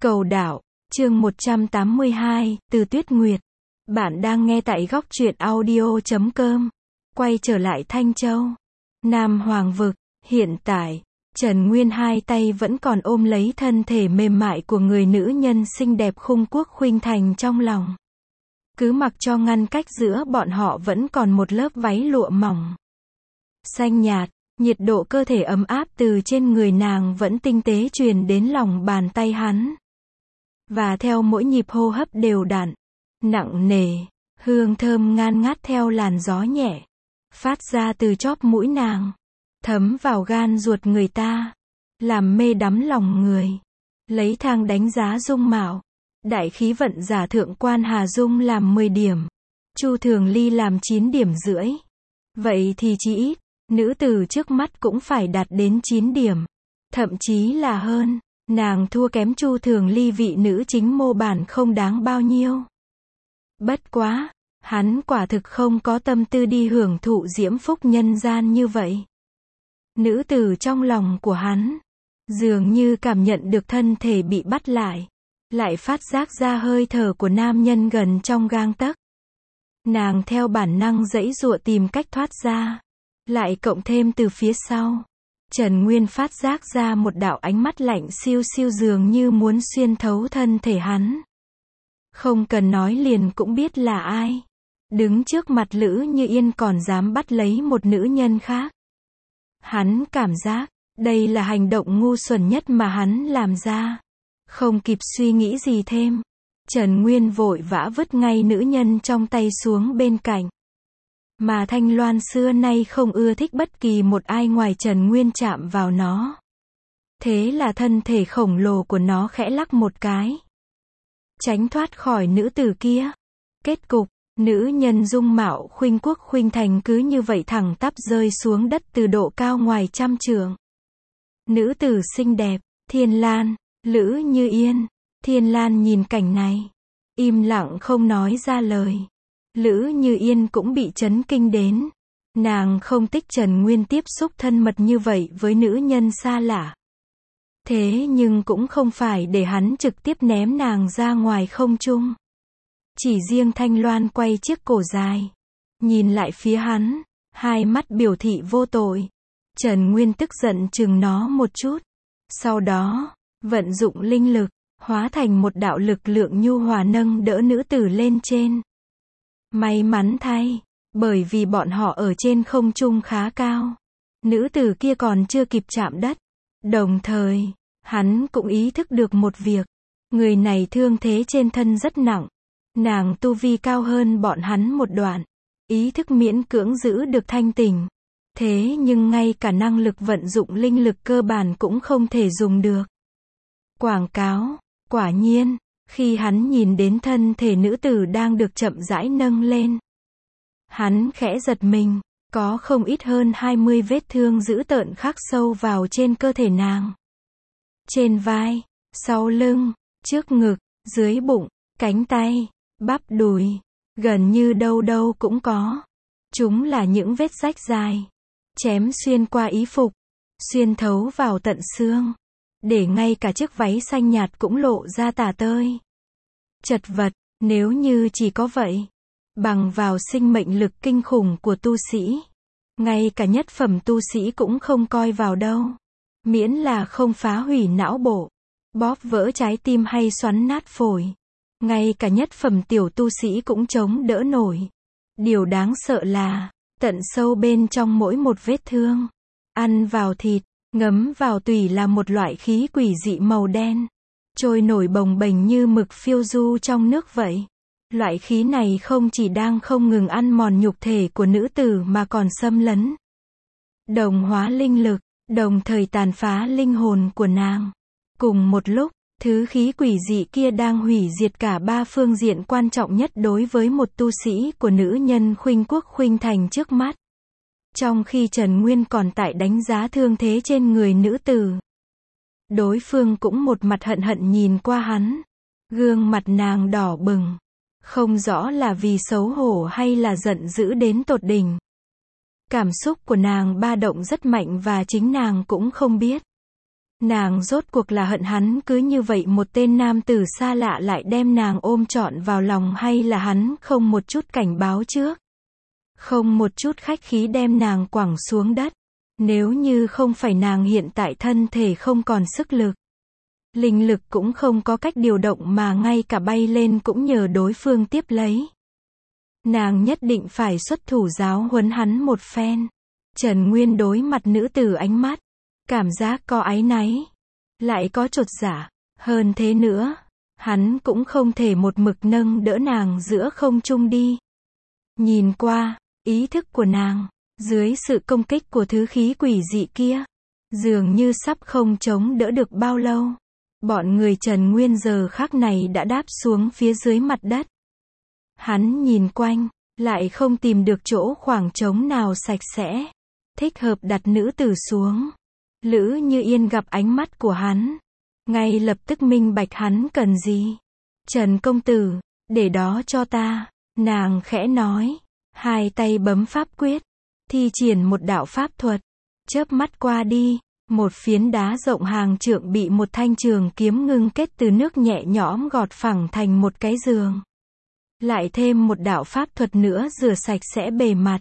Cầu đạo, chương 182, từ Tuyết Nguyệt. Bạn đang nghe tại góc truyện audio.com. Quay trở lại Thanh Châu, Nam Hoàng Vực. Hiện tại, Trần Nguyên hai tay vẫn còn ôm lấy thân thể mềm mại của người nữ nhân xinh đẹp khung quốc khuynh thành trong lòng. Cứ mặc cho ngăn cách giữa bọn họ vẫn còn một lớp váy lụa mỏng xanh nhạt, nhiệt độ cơ thể ấm áp từ trên người nàng vẫn tinh tế truyền đến lòng bàn tay hắn. Và theo mỗi nhịp hô hấp đều đặn, nặng nề, hương thơm ngan ngát theo làn gió nhẹ, phát ra từ chóp mũi nàng, thấm vào gan ruột người ta, làm mê đắm lòng người. Lấy thang đánh giá dung mạo, đại khí vận giả thượng quan Hà Dung làm 10 điểm, Chu Thường Ly làm 9 điểm rưỡi. Vậy thì chỉ ít, nữ tử trước mắt cũng phải đạt đến 9 điểm, thậm chí là hơn. Nàng thua kém Chu Thường Ly vị nữ chính mô bản không đáng bao nhiêu. Bất quá, hắn quả thực không có tâm tư đi hưởng thụ diễm phúc nhân gian như vậy. Nữ tử trong lòng của hắn, dường như cảm nhận được thân thể bị bắt lại phát giác ra hơi thở của nam nhân gần trong gang tấc. Nàng theo bản năng giãy giụa tìm cách thoát ra, lại cộng thêm từ phía sau. Trần Nguyên phát giác ra một đạo ánh mắt lạnh siêu siêu dường như muốn xuyên thấu thân thể hắn. Không cần nói liền cũng biết là ai. Đứng trước mặt Lữ Như Yên còn dám bắt lấy một nữ nhân khác. Hắn cảm giác, đây là hành động ngu xuẩn nhất mà hắn làm ra. Không kịp suy nghĩ gì thêm, Trần Nguyên vội vã vứt ngay nữ nhân trong tay xuống bên cạnh. Mà Thanh Loan xưa nay không ưa thích bất kỳ một ai ngoài Trần Nguyên chạm vào nó. Thế là thân thể khổng lồ của nó khẽ lắc một cái, tránh thoát khỏi nữ tử kia. Kết cục, nữ nhân dung mạo khuynh quốc khuynh thành cứ như vậy thẳng tắp rơi xuống đất từ độ cao ngoài trăm trượng. Nữ tử xinh đẹp, Thiên Lan, Lữ Như Yên. Thiên Lan nhìn cảnh này, im lặng không nói ra lời. Lữ Như Yên cũng bị chấn kinh đến. Nàng không thích Trần Nguyên tiếp xúc thân mật như vậy với nữ nhân xa lạ. Thế nhưng cũng không phải để hắn trực tiếp ném nàng ra ngoài không trung. Chỉ riêng Thanh Loan quay chiếc cổ dài, nhìn lại phía hắn, hai mắt biểu thị vô tội. Trần Nguyên tức giận chừng nó một chút. Sau đó, vận dụng linh lực, hóa thành một đạo lực lượng nhu hòa nâng đỡ nữ tử lên trên. May mắn thay, bởi vì bọn họ ở trên không trung khá cao, nữ tử kia còn chưa kịp chạm đất. Đồng thời, hắn cũng ý thức được một việc, người này thương thế trên thân rất nặng. Nàng tu vi cao hơn bọn hắn một đoạn, ý thức miễn cưỡng giữ được thanh tỉnh. Thế nhưng ngay cả năng lực vận dụng linh lực cơ bản cũng không thể dùng được. Quảng cáo, quả nhiên, khi hắn nhìn đến thân thể nữ tử đang được chậm rãi nâng lên, hắn khẽ giật mình, có không ít hơn 20 vết thương dữ tợn khắc sâu vào trên cơ thể nàng. Trên vai, sau lưng, trước ngực, dưới bụng, cánh tay, bắp đùi, gần như đâu đâu cũng có. Chúng là những vết rách dài, chém xuyên qua y phục, xuyên thấu vào tận xương, để ngay cả chiếc váy xanh nhạt cũng lộ ra tả tơi. Chật vật, nếu như chỉ có vậy, bằng vào sinh mệnh lực kinh khủng của tu sĩ, ngay cả nhất phẩm tu sĩ cũng không coi vào đâu. Miễn là không phá hủy não bộ, bóp vỡ trái tim hay xoắn nát phổi, ngay cả nhất phẩm tiểu tu sĩ cũng chống đỡ nổi. Điều đáng sợ là, tận sâu bên trong mỗi một vết thương, ăn vào thịt, ngấm vào tủy là một loại khí quỷ dị màu đen, trôi nổi bồng bềnh như mực phiêu du trong nước vậy. Loại khí này không chỉ đang không ngừng ăn mòn nhục thể của nữ tử mà còn xâm lấn, đồng hóa linh lực, đồng thời tàn phá linh hồn của nàng. Cùng một lúc, thứ khí quỷ dị kia đang hủy diệt cả ba phương diện quan trọng nhất đối với một tu sĩ của nữ nhân khuynh quốc khuynh thành trước mắt. Trong khi Trần Nguyên còn tại đánh giá thương thế trên người nữ tử, đối phương cũng một mặt hận hận nhìn qua hắn. Gương mặt nàng đỏ bừng, không rõ là vì xấu hổ hay là giận dữ đến tột đỉnh. Cảm xúc của nàng ba động rất mạnh và chính nàng cũng không biết. Nàng rốt cuộc là hận hắn cứ như vậy một tên nam tử xa lạ lại đem nàng ôm trọn vào lòng, hay là hắn không một chút cảnh báo trước, không một chút khách khí đem nàng quẳng xuống đất. Nếu như không phải nàng hiện tại thân thể không còn sức lực, linh lực cũng không có cách điều động mà ngay cả bay lên cũng nhờ đối phương tiếp lấy. Nàng nhất định phải xuất thủ giáo huấn hắn một phen. Trần Nguyên đối mặt nữ tử ánh mắt, cảm giác có áy náy, lại có chột dạ. Hơn thế nữa, hắn cũng không thể một mực nâng đỡ nàng giữa không trung đi. Nhìn qua, ý thức của nàng, dưới sự công kích của thứ khí quỷ dị kia, dường như sắp không chống đỡ được bao lâu. Bọn người Trần Nguyên giờ khắc này đã đáp xuống phía dưới mặt đất. Hắn nhìn quanh, lại không tìm được chỗ khoảng trống nào sạch sẽ, thích hợp đặt nữ tử xuống. Lữ Như Yên gặp ánh mắt của hắn, ngay lập tức minh bạch hắn cần gì. Trần công tử, để đó cho ta, nàng khẽ nói, hai tay bấm pháp quyết, thi triển một đạo pháp thuật, chớp mắt qua đi, một phiến đá rộng hàng trượng bị một thanh trường kiếm ngưng kết từ nước nhẹ nhõm gọt phẳng thành một cái giường. Lại thêm một đạo pháp thuật nữa rửa sạch sẽ bề mặt.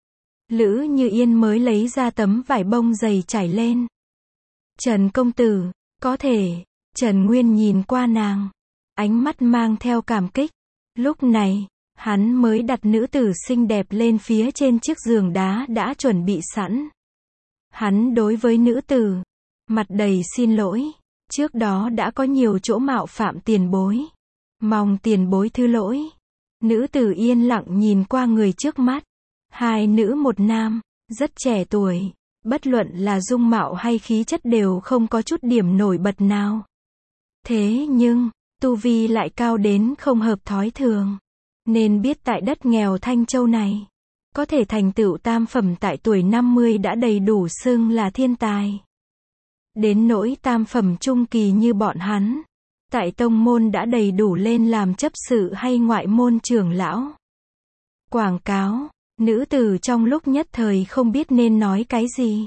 Lữ Như Yên mới lấy ra tấm vải bông dày trải lên. Trần công tử, có thể. Trần Nguyên nhìn qua nàng, ánh mắt mang theo cảm kích. Lúc này, hắn mới đặt nữ tử xinh đẹp lên phía trên chiếc giường đá đã chuẩn bị sẵn. Hắn đối với nữ tử, mặt đầy xin lỗi, trước đó đã có nhiều chỗ mạo phạm tiền bối. Mong tiền bối thứ lỗi. Nữ tử yên lặng nhìn qua người trước mắt. Hai nữ một nam, rất trẻ tuổi, bất luận là dung mạo hay khí chất đều không có chút điểm nổi bật nào. Thế nhưng, tu vi lại cao đến không hợp thói thường. Nên biết tại đất nghèo Thanh Châu này, có thể thành tựu tam phẩm tại tuổi 50 đã đầy đủ xưng là thiên tài. Đến nỗi tam phẩm trung kỳ như bọn hắn, tại tông môn đã đầy đủ lên làm chấp sự hay ngoại môn trưởng lão. Quảng cáo, nữ tử trong lúc nhất thời không biết nên nói cái gì.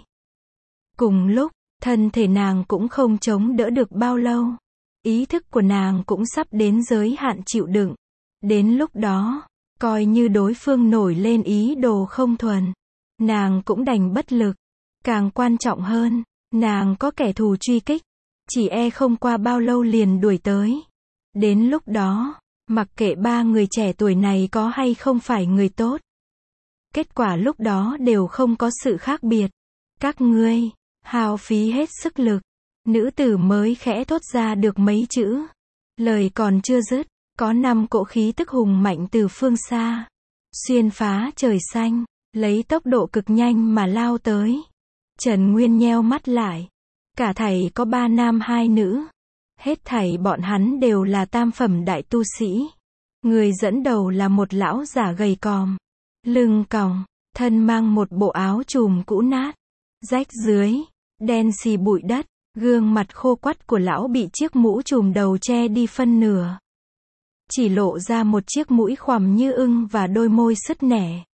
Cùng lúc, thân thể nàng cũng không chống đỡ được bao lâu. Ý thức của nàng cũng sắp đến giới hạn chịu đựng. Đến lúc đó, coi như đối phương nổi lên ý đồ không thuần, nàng cũng đành bất lực. Càng quan trọng hơn, nàng có kẻ thù truy kích, chỉ e không qua bao lâu liền đuổi tới. Đến lúc đó, mặc kệ ba người trẻ tuổi này có hay không phải người tốt, kết quả lúc đó đều không có sự khác biệt. Các ngươi, hao phí hết sức lực. Nữ tử mới khẽ thốt ra được mấy chữ. Lời còn chưa dứt, có 5 cỗ khí tức hùng mạnh từ phương xa, xuyên phá trời xanh, lấy tốc độ cực nhanh mà lao tới. Trần Nguyên nheo mắt lại. Cả thảy có 3 nam 2 nữ. Hết thảy bọn hắn đều là tam phẩm đại tu sĩ. Người dẫn đầu là một lão giả gầy còm, lưng còng, thân mang một bộ áo trùm cũ nát, rách dưới, đen xì bụi đất, gương mặt khô quắt của lão bị chiếc mũ trùm đầu che đi phân nửa. Chỉ lộ ra một chiếc mũi khoằm như ưng và đôi môi sứt nẻ.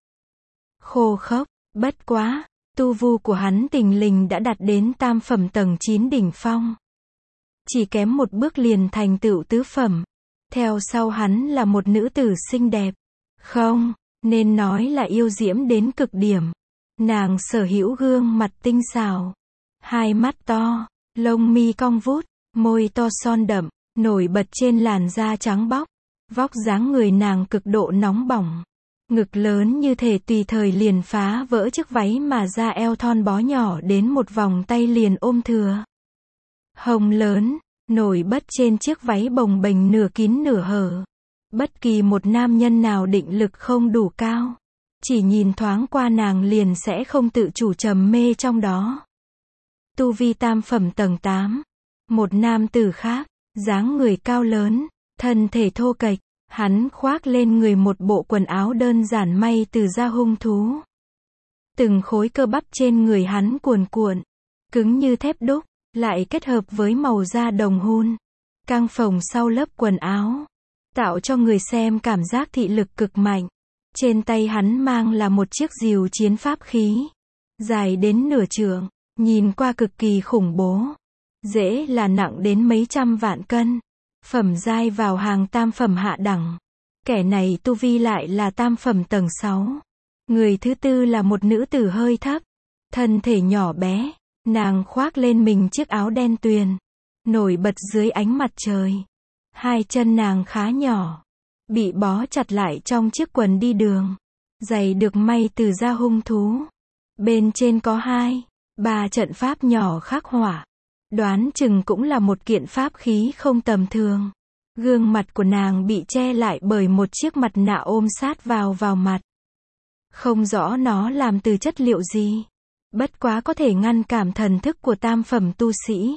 Khô khốc, bất quá, tu vu của hắn tình lình đã đạt đến tam phẩm tầng 9 đỉnh phong. Chỉ kém một bước liền thành tựu tứ phẩm. Theo sau hắn là một nữ tử xinh đẹp. Không, nên nói là yêu diễm đến cực điểm. Nàng sở hữu gương mặt tinh xảo, hai mắt to, lông mi cong vút, môi to son đậm, nổi bật trên làn da trắng bóc. Vóc dáng người nàng cực độ nóng bỏng. Ngực lớn như thể tùy thời liền phá vỡ chiếc váy mà da eo thon bó nhỏ đến một vòng tay liền ôm thừa. Hông lớn, nổi bật trên chiếc váy bồng bềnh nửa kín nửa hở. Bất kỳ một nam nhân nào định lực không đủ cao, chỉ nhìn thoáng qua nàng liền sẽ không tự chủ trầm mê trong đó. Tu vi tam phẩm tầng 8. Một nam tử khác, dáng người cao lớn, thân thể thô kệch, hắn khoác lên người một bộ quần áo đơn giản may từ da hung thú. Từng khối cơ bắp trên người hắn cuồn cuộn, cứng như thép đúc, lại kết hợp với màu da đồng hun, căng phồng sau lớp quần áo, tạo cho người xem cảm giác thị lực cực mạnh. Trên tay hắn mang là một chiếc rìu chiến pháp khí, dài đến nửa trượng, nhìn qua cực kỳ khủng bố. Dễ là nặng đến mấy trăm vạn cân. Phẩm giai vào hàng tam phẩm hạ đẳng. Kẻ này tu vi lại là tam phẩm tầng 6. Người thứ tư là một nữ tử hơi thấp. Thân thể nhỏ bé. Nàng khoác lên mình chiếc áo đen tuyền. Nổi bật dưới ánh mặt trời. Hai chân nàng khá nhỏ. Bị bó chặt lại trong chiếc quần đi đường. Giày được may từ da hung thú. Bên trên có 2-3 trận pháp nhỏ khắc họa. Đoán chừng cũng là một kiện pháp khí không tầm thường. Gương mặt của nàng bị che lại bởi một chiếc mặt nạ ôm sát vào mặt. Không rõ nó làm từ chất liệu gì. Bất quá có thể ngăn cảm thần thức của tam phẩm tu sĩ.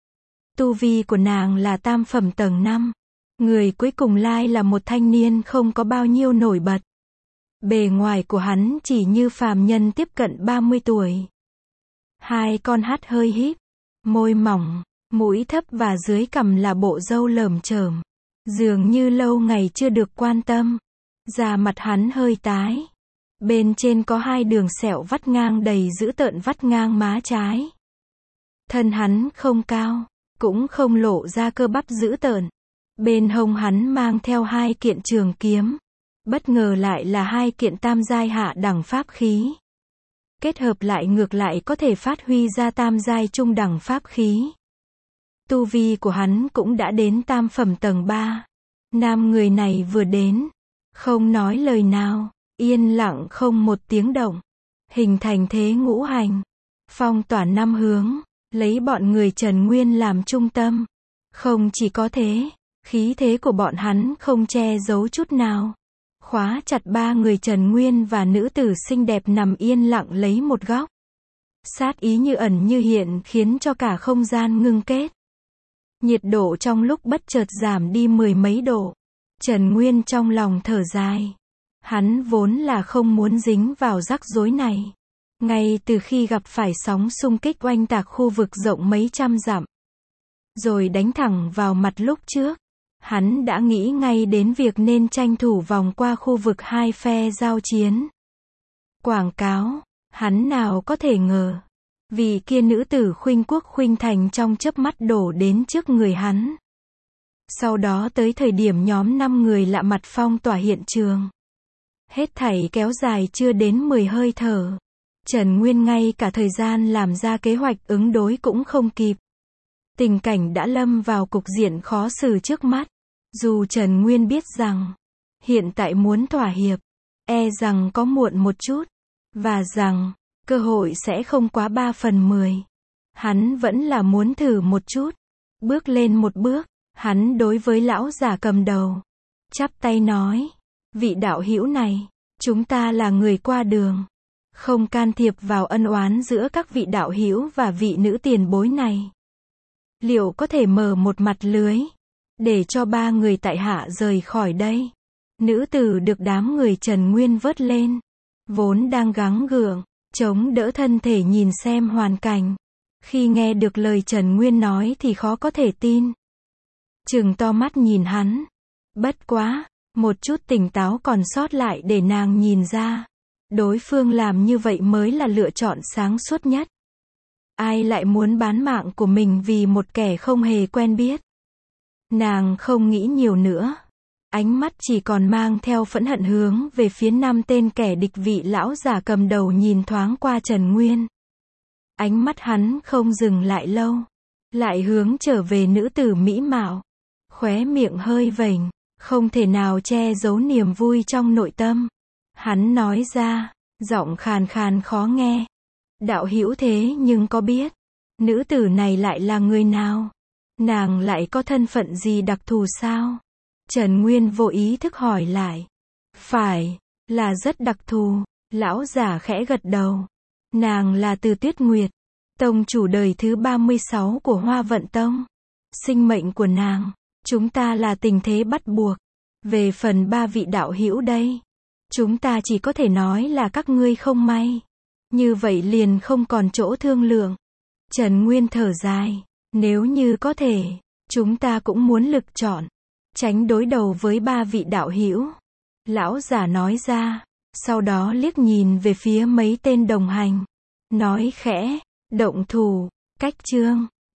Tu vi của nàng là tam phẩm tầng 5. Người cuối cùng lai là một thanh niên không có bao nhiêu nổi bật. Bề ngoài của hắn chỉ như phàm nhân tiếp cận 30 tuổi. Hai con mắt hơi híp, môi mỏng, mũi thấp và dưới cằm là bộ râu lởm chởm. Dường như lâu ngày chưa được quan tâm. Da mặt hắn hơi tái. Bên trên có 2 đường sẹo vắt ngang đầy dữ tợn vắt ngang má trái. Thân hắn không cao, cũng không lộ ra cơ bắp dữ tợn. Bên hông hắn mang theo 2 kiện trường kiếm. Bất ngờ lại là 2 kiện tam giai hạ đẳng pháp khí. Kết hợp lại ngược lại có thể phát huy ra tam giai trung đẳng pháp khí. Tu vi của hắn cũng đã đến tam phẩm tầng 3. Nam người này vừa đến, không nói lời nào, yên lặng không một tiếng động. Hình thành thế ngũ hành. Phong tỏa 5 hướng, lấy bọn người Trần Nguyên làm trung tâm. Không chỉ có thế, khí thế của bọn hắn không che giấu chút nào. Khóa chặt 3 người Trần Nguyên và nữ tử xinh đẹp nằm yên lặng lấy một góc. Sát ý như ẩn như hiện khiến cho cả không gian ngưng kết. Nhiệt độ trong lúc bất chợt giảm đi 10 mấy độ. Trần Nguyên trong lòng thở dài. Hắn vốn là không muốn dính vào rắc rối này. Ngay từ khi gặp phải sóng xung kích oanh tạc khu vực rộng mấy trăm dặm, rồi đánh thẳng vào mặt lúc trước, hắn đã nghĩ ngay đến việc nên tranh thủ vòng qua khu vực hai phe giao chiến. Quảng cáo, hắn nào có thể ngờ, vì kia nữ tử khuynh quốc khuynh thành trong chớp mắt đổ đến trước người hắn. Sau đó tới thời điểm nhóm 5 người lạ mặt phong tỏa hiện trường. Hết thảy kéo dài chưa đến 10 hơi thở. Trần Nguyên ngay cả thời gian làm ra kế hoạch ứng đối cũng không kịp. Tình cảnh đã lâm vào cục diện khó xử trước mắt. Dù Trần Nguyên biết rằng, hiện tại muốn thỏa hiệp, e rằng có muộn một chút, và rằng, cơ hội sẽ không quá 3/10. Hắn vẫn là muốn thử một chút. Bước lên một bước, hắn đối với lão giả cầm đầu, chắp tay nói, vị đạo hữu này, chúng ta là người qua đường, không can thiệp vào ân oán giữa các vị đạo hữu và vị nữ tiền bối này. Liệu có thể mở một mặt lưới, để cho 3 người tại hạ rời khỏi đây? Nữ tử được đám người Trần Nguyên vớt lên, vốn đang gắng gượng, chống đỡ thân thể nhìn xem hoàn cảnh. Khi nghe được lời Trần Nguyên nói thì khó có thể tin. Trừng to mắt nhìn hắn. Bất quá, một chút tỉnh táo còn sót lại để nàng nhìn ra. Đối phương làm như vậy mới là lựa chọn sáng suốt nhất. Ai lại muốn bán mạng của mình vì một kẻ không hề quen biết? Nàng không nghĩ nhiều nữa. Ánh mắt chỉ còn mang theo phẫn hận hướng về phía 5 tên kẻ địch. Vị lão giả cầm đầu nhìn thoáng qua Trần Nguyên. Ánh mắt hắn không dừng lại lâu. Lại hướng trở về nữ tử mỹ mạo. Khóe miệng hơi vểnh, không thể nào che giấu niềm vui trong nội tâm. Hắn nói ra, giọng khàn khàn khó nghe. Đạo hữu thế nhưng có biết, nữ tử này lại là người nào? Nàng lại có thân phận gì đặc thù sao? Trần Nguyên vô ý thức hỏi lại. Phải, là rất đặc thù. Lão giả khẽ gật đầu. Nàng là Từ Tuyết Nguyệt, tông chủ đời thứ 36 của Hoa Vận Tông. Sinh mệnh của nàng, chúng ta là tình thế bắt buộc. Về phần 3 vị đạo hữu đây, chúng ta chỉ có thể nói là các ngươi không may. Như vậy liền không còn chỗ thương lượng. Trần Nguyên thở dài. Nếu như có thể, chúng ta cũng muốn lựa chọn tránh đối đầu với 3 vị đạo hữu. Lão giả nói ra, sau đó liếc nhìn về phía mấy tên đồng hành. Nói khẽ, động thủ, cách chương.